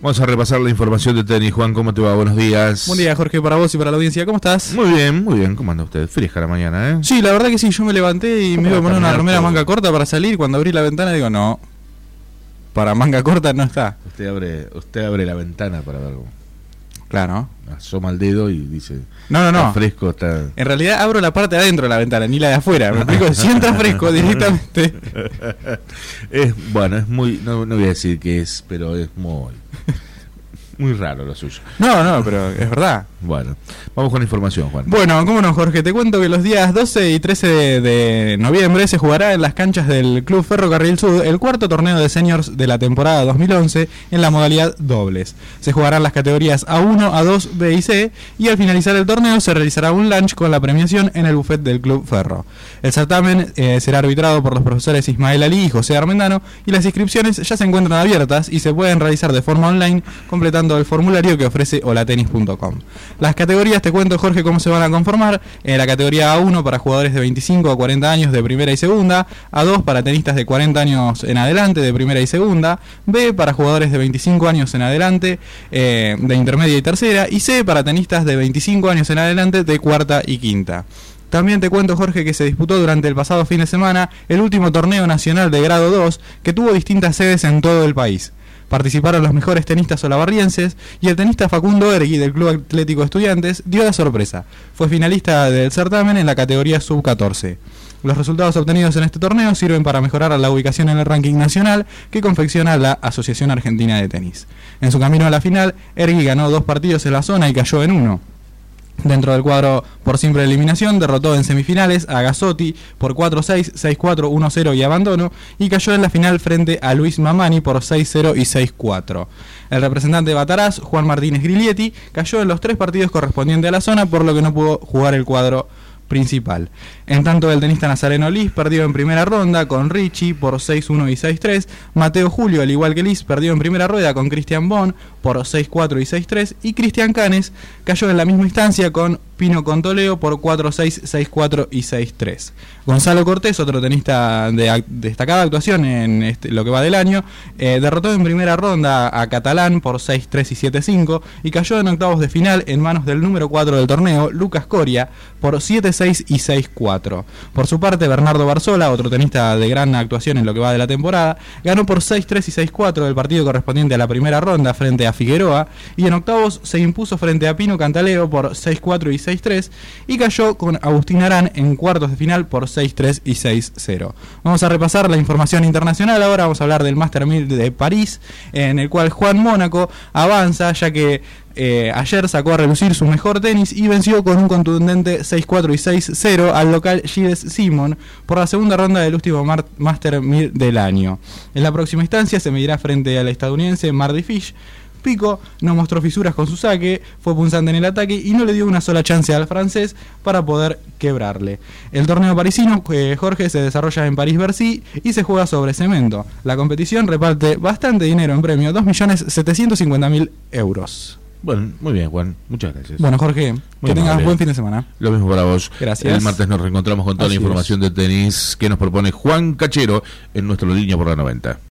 Vamos a repasar la información de tenis. Juan, ¿cómo te va? Buenos días. Buen día, Jorge, para vos y para la audiencia. ¿Cómo estás? Muy bien. ¿Cómo anda usted? Fresca la mañana, ¿eh? Sí, la verdad que sí. Yo me levanté y me iba a poner una remera manga corta para salir. Cuando abrí la ventana digo, no, para manga corta no está. Usted abre la ventana para ver cómo. Claro. Asoma el dedo y dice... No. Está fresco, está... En realidad abro la parte de adentro de la ventana, ni la de afuera. Me explico, si entra fresco directamente. Es muy... No voy a decir que es, pero es muy raro lo suyo. No, pero es verdad. Bueno, vamos con la información, Juan. Bueno, cómo no, Jorge, te cuento que los días 12 y 13 de noviembre se jugará en las canchas del Club Ferrocarril Sud el cuarto torneo de seniors de la temporada 2011 en la modalidad dobles. Se jugarán las categorías A1, A2, B y C, y al finalizar el torneo se realizará un lunch con la premiación en el buffet del Club Ferro. El certamen será arbitrado por los profesores Ismael Ali y José Armendano, y las inscripciones ya se encuentran abiertas y se pueden realizar de forma online completando el formulario que ofrece holatenis.com. Las categorías, te cuento, Jorge, cómo se van a conformar. En la categoría A1 para jugadores de 25 a 40 años de primera y segunda, A2 para tenistas de 40 años en adelante de primera y segunda, B para jugadores de 25 años en adelante de intermedia y tercera, y C para tenistas de 25 años en adelante de cuarta y quinta. También te cuento, Jorge, que se disputó durante el pasado fin de semana el último torneo nacional de grado 2 que tuvo distintas sedes en todo el país. Participaron los mejores tenistas olavarrienses y el tenista Facundo Ergui del Club Atlético Estudiantes dio la sorpresa. Fue finalista del certamen en la categoría sub-14. Los resultados obtenidos en este torneo sirven para mejorar la ubicación en el ranking nacional que confecciona la Asociación Argentina de Tenis. En su camino a la final, Ergui ganó 2 partidos en la zona y cayó en uno. Dentro del cuadro por simple eliminación, derrotó en semifinales a Gazzotti por 4-6, 6-4, 1-0 y abandono, y cayó en la final frente a Luis Mamani por 6-0 y 6-4. El representante de Bataraz, Juan Martínez Griglietti, cayó en los 3 partidos correspondientes a la zona, por lo que no pudo jugar el cuadro principal. En tanto, el tenista Nazareno Liz perdió en primera ronda con Ricci por 6-1 y 6-3. Mateo Julio, al igual que Liz, perdió en primera rueda con Cristian Bon por 6-4 y 6-3. Y Cristian Canes cayó en la misma instancia con Pino Contoleo por 4-6, 6-4 y 6-3. Gonzalo Cortés, otro tenista de destacada actuación en lo que va del año, derrotó en primera ronda a Catalán por 6-3 y 7-5 y cayó en octavos de final en manos del número 4 del torneo, Lucas Coria, por 7-6 y 6-4. Por su parte, Bernardo Barzola, otro tenista de gran actuación en lo que va de la temporada, ganó por 6-3 y 6-4 el partido correspondiente a la primera ronda frente a Figueroa, y en octavos se impuso frente a Pino Cantaleo por 6-4 y 6-3 y cayó con Agustín Arán en cuartos de final por 6-3 y 6-0. Vamos a repasar la información internacional. Ahora vamos a hablar del Master 1000 de París, en el cual Juan Mónaco avanza, ya que ayer sacó a relucir su mejor tenis y venció con un contundente 6-4 y 6-0 al local Gilles Simon por la segunda ronda del último Master 1000 del año. En la próxima instancia se medirá frente al estadounidense Mardy Fish. Pico no mostró fisuras con su saque, fue punzante en el ataque y no le dio una sola chance al francés para poder quebrarle. El torneo parisino, Jorge, se desarrolla en París-Bercy y se juega sobre cemento. La competición reparte bastante dinero en premio, 2.750.000 euros. Bueno, muy bien, Juan. Muchas gracias. Bueno, Jorge, que tengas buen fin de semana. Lo mismo para vos. Gracias. El martes nos reencontramos con toda la información de tenis que nos propone Juan Cachero en nuestra línea por la 90.